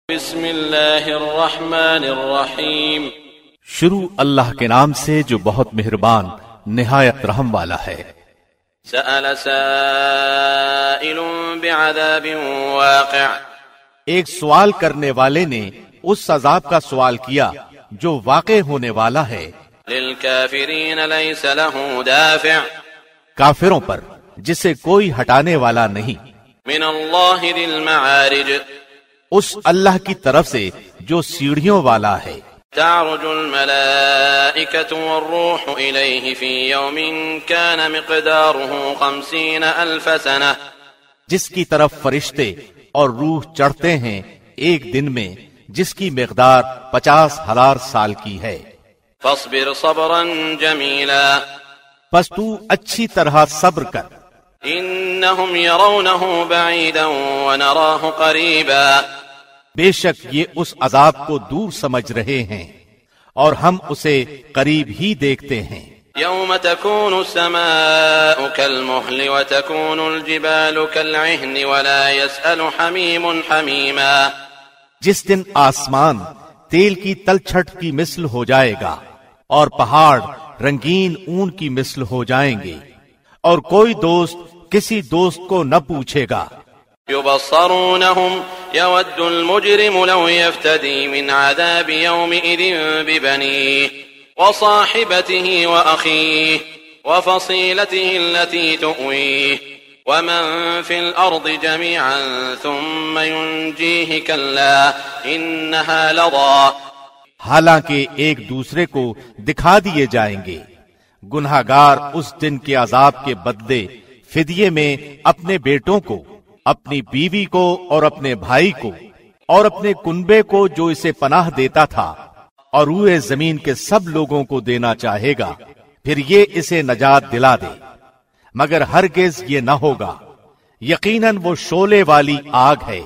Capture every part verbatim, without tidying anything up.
بسم اللہ الرحمن الرحیم، شروع اللہ کے نام سے جو بہت مہربان نہایت رحم والا ہے۔ سأل سائل بعذاب واقع، ایک سوال کرنے والے نے اس عذاب کا سوال کیا جو واقع ہونے والا ہے۔ للکافرین لیس له دافع، کافروں پر جسے کوئی ہٹانے والا نہیں۔ من اللہ ذی المعارج، اس اللہ کی طرف سے جو سیڑھیوں والا ہے۔ تعرج الملائکة والروح الیہ فی یوم کان مقدارہ خمسین الف سنہ، جس کی طرف فرشتے اور روح چڑھتے ہیں ایک دن میں جس کی مقدار پچاس ہزار سال کی ہے۔ فاصبر صبرا جمیلا، پس تو اچھی طرح صبر کر۔ انہم یرونہ بعیدا ونراہ قریبا، بے شک یہ اس عذاب کو دور سمجھ رہے ہیں اور ہم اسے قریب ہی دیکھتے ہیں۔ یوم تکون السماء کالمہل وتکون الجبال کالعہن ولا یسأل حمیم حمیما، جس دن آسمان تیل کی تلچھٹ کی مثل ہو جائے گا اور پہاڑ رنگین اون کی مثل ہو جائیں گے، اور کوئی دوست کسی دوست کو نہ پوچھے گا۔ یبصرونہم یود المجرم لو یفتدی من عذاب یومئذ ببنیہ وصاحبته وأخیہ وفصیلته التي تؤویہ ومن في الأرض جميعا ثم ينجیہ کلا انہا لظى، حالانکہ ایک دوسرے کو دکھا دیے جائیں گے۔ گنہگار اس دن کے عذاب کے بدلے فدیے میں اپنے بیٹوں کو، اپنی بیوی کو اور اپنے بھائی کو اور اپنے کنبے کو جو اسے پناہ دیتا تھا اور روئے زمین کے سب لوگوں کو دینا چاہے گا، پھر یہ اسے نجات دلا دے، مگر ہرگز یہ نہ ہوگا۔ یقیناً وہ شعلے والی آگ ہے،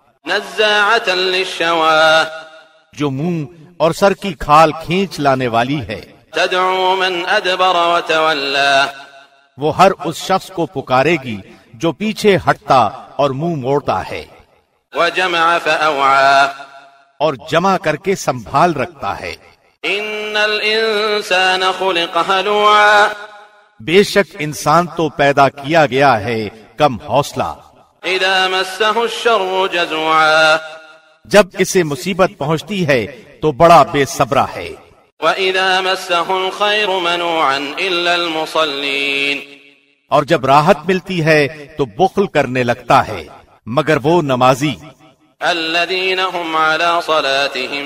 نزاعۃ للشوا، جو منہ اور سر کی کھال کھینچ لانے والی ہے۔ تدعو من ادبر وتولى، وہ ہر اس شخص کو پکارے گی جو پیچھے ہٹتا اور منہ موڑتا ہے۔ وجمع فأوعى، اور جمع کر کے سنبھال رکھتا ہے۔ ان الانسان خلق ہلوعا، بے شک انسان تو پیدا کیا گیا ہے کم حوصلہ۔ اذا مسہ الشر جزوعا، جب اسے مصیبت پہنچتی ہے تو بڑا بے صبرا ہے۔ وَإِذَا مَسَّهُ الْخَيْرُ مَنُوعًا إِلَّا الْمُصَلِّينَ، اور جب راحت ملتی ہے تو بخل کرنے لگتا ہے مگر وہ نمازی۔ الَّذِينَ هُمْ عَلَى صَلَاتِهِمْ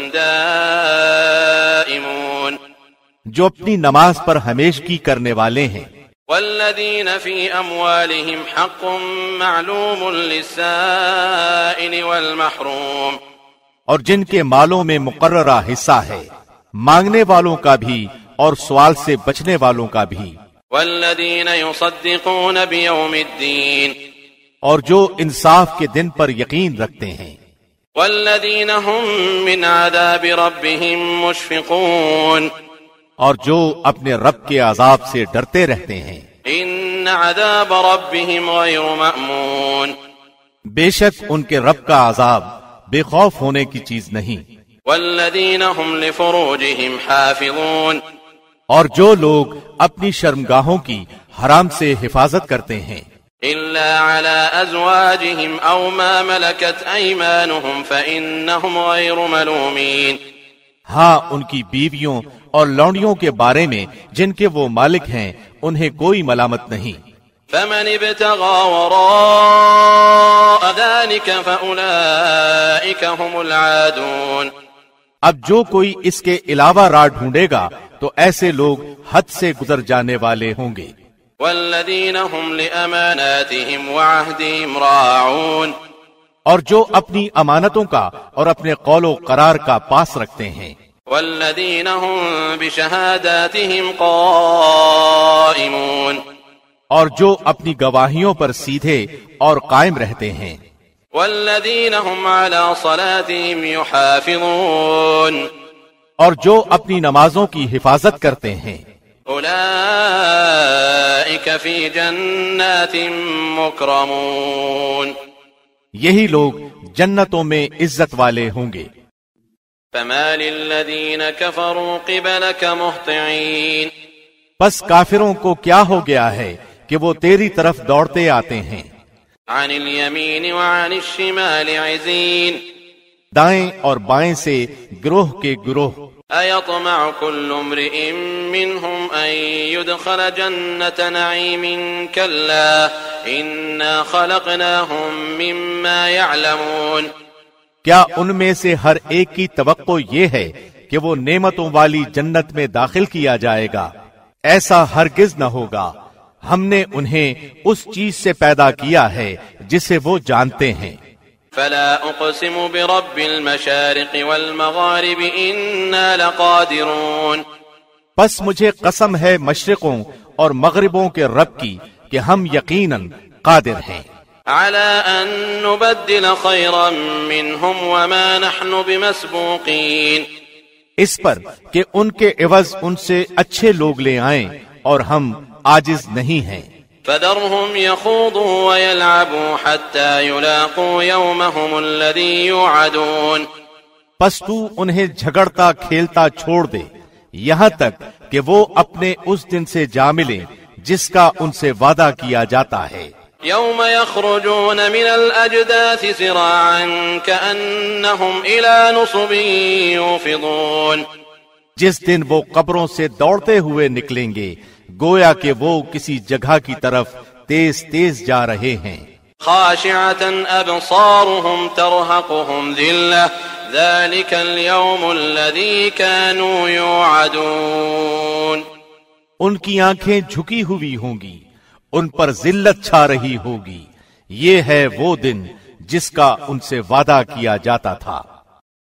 دَائِمُونَ، جو اپنی نماز پر ہمیشگی کرنے والے ہیں۔ وَالَّذِينَ فِي أَمْوَالِهِمْ حَقٌّ مَّعْلُومٌ لِّلسَّائِلِ وَالْمَحْرُومِ، اور جن کے مالوں میں مقررہ حصہ ہے، مانگنے والوں کا بھی اور سوال سے بچنے والوں کا بھی۔ والذین یصدقون بیوم الدین، اور جو انصاف کے دن پر یقین رکھتے ہیں۔ والذین هم من عذاب ربهم مشفقون، اور جو اپنے رب کے عذاب سے ڈرتے رہتے ہیں۔ ان عذاب ربهم غیر مأمون، بے شک ان کے رب کا عذاب بے خوف ہونے کی چیز نہیں۔ والذین هم لفروجهم حافظون، اور جو لوگ اپنی شرمگاہوں کی حرام سے حفاظت کرتے ہیں۔ الا على ازواجهم او ما ملكت ايمانهم فانهم غير ملومين، ہاں ان کی بیویوں اور لونڈیوں کے بارے میں جن کے وہ مالک ہیں انہیں کوئی ملامت نہیں۔ فمن ابتغى وراء ذلك فاولئك هم العادون، اب جو کوئی اس کے علاوہ راہ ڈھونڈے گا تو ایسے لوگ حد سے گزر جانے والے ہوں گے۔ والذین هم لأماناتهم وعهدهم راعون، اور جو اپنی امانتوں کا اور اپنے قول و قرار کا پاس رکھتے ہیں۔ والذین هم بشہاداتهم قائمون، اور جو اپنی گواہیوں پر سیدھے اور قائم رہتے ہیں۔ والذین هم على صلاتهم یحافظون، اور جو اپنی نمازوں کی حفاظت کرتے ہیں۔ اولئک فی جنات مکرمون، یہی لوگ جنتوں میں عزت والے ہوں گے۔ فَمَالِ الَّذِينَ كَفَرُوا قِبَلَكَ مُهْطِعِينَ پس کافروں کو کیا ہو گیا ہے کہ وہ تیری طرف دوڑتے آتے ہیں۔ عَنِ الْيَمِينِ وَعَنِ الشِّمَالِ عِزِينَ دائیں اور بائیں سے گروہ کے گروہ۔ أَيَطْمَعُ كُلُّ امْرِئٍ مِّنْهُمْ أَن يُدْخَلَ جَنَّةَ نَعِيمٍ كَلَّا إِنَّا خَلَقْنَاهُم مِّمَّا يَعْلَمُونَ کیا ان میں سے ہر ایک کی توقع یہ ہے کہ وہ نعمتوں والی جنت میں داخل کیا جائے گا؟ ایسا ہرگز نہ ہوگا، ہم نے انہیں اس چیز سے پیدا کیا ہے جسے وہ جانتے ہیں۔ فلا اقسم برب المشارق والمغارب انا لقادرون پس مجھے قسم ہے مشرقوں اور مغربوں کے رب کی کہ ہم یقیناً قادر ہیں۔ على ان نبدل خيرا منهم وما نحن بمسبوقين اس پر کہ ان کے عوض ان سے اچھے لوگ لے آئیں اور ہم عاجز نہیں ہیں۔ فذرهم يخوضوا ويلعبوا حتى يلاقوا يومهم الذي يوعدون پس تو انہیں جھگڑتا کھیلتا چھوڑ دے یہاں تک کہ وہ اپنے اس دن سے جا ملیں جس کا ان سے وعدہ کیا جاتا ہے۔ يوم يخرجون من الأجداث سراعا كأنهم إلى نصب يوفضون جس دن وہ قبروں سے دوڑتے ہوئے نکلیں گے گویا کہ وہ کسی جگہ کی طرف تیز تیز جا رہے ہیں۔ خاشعة أبصارهم ترهقهم ذلة ذلك اليوم الذي كانوا يوعدون ان کی آنکھیں جھکی ہوئی ہوں گی، ان پر ذلت چھا رہی ہوگی، یہ ہے وہ دن جس کا ان سے وعدہ کیا جاتا تھا۔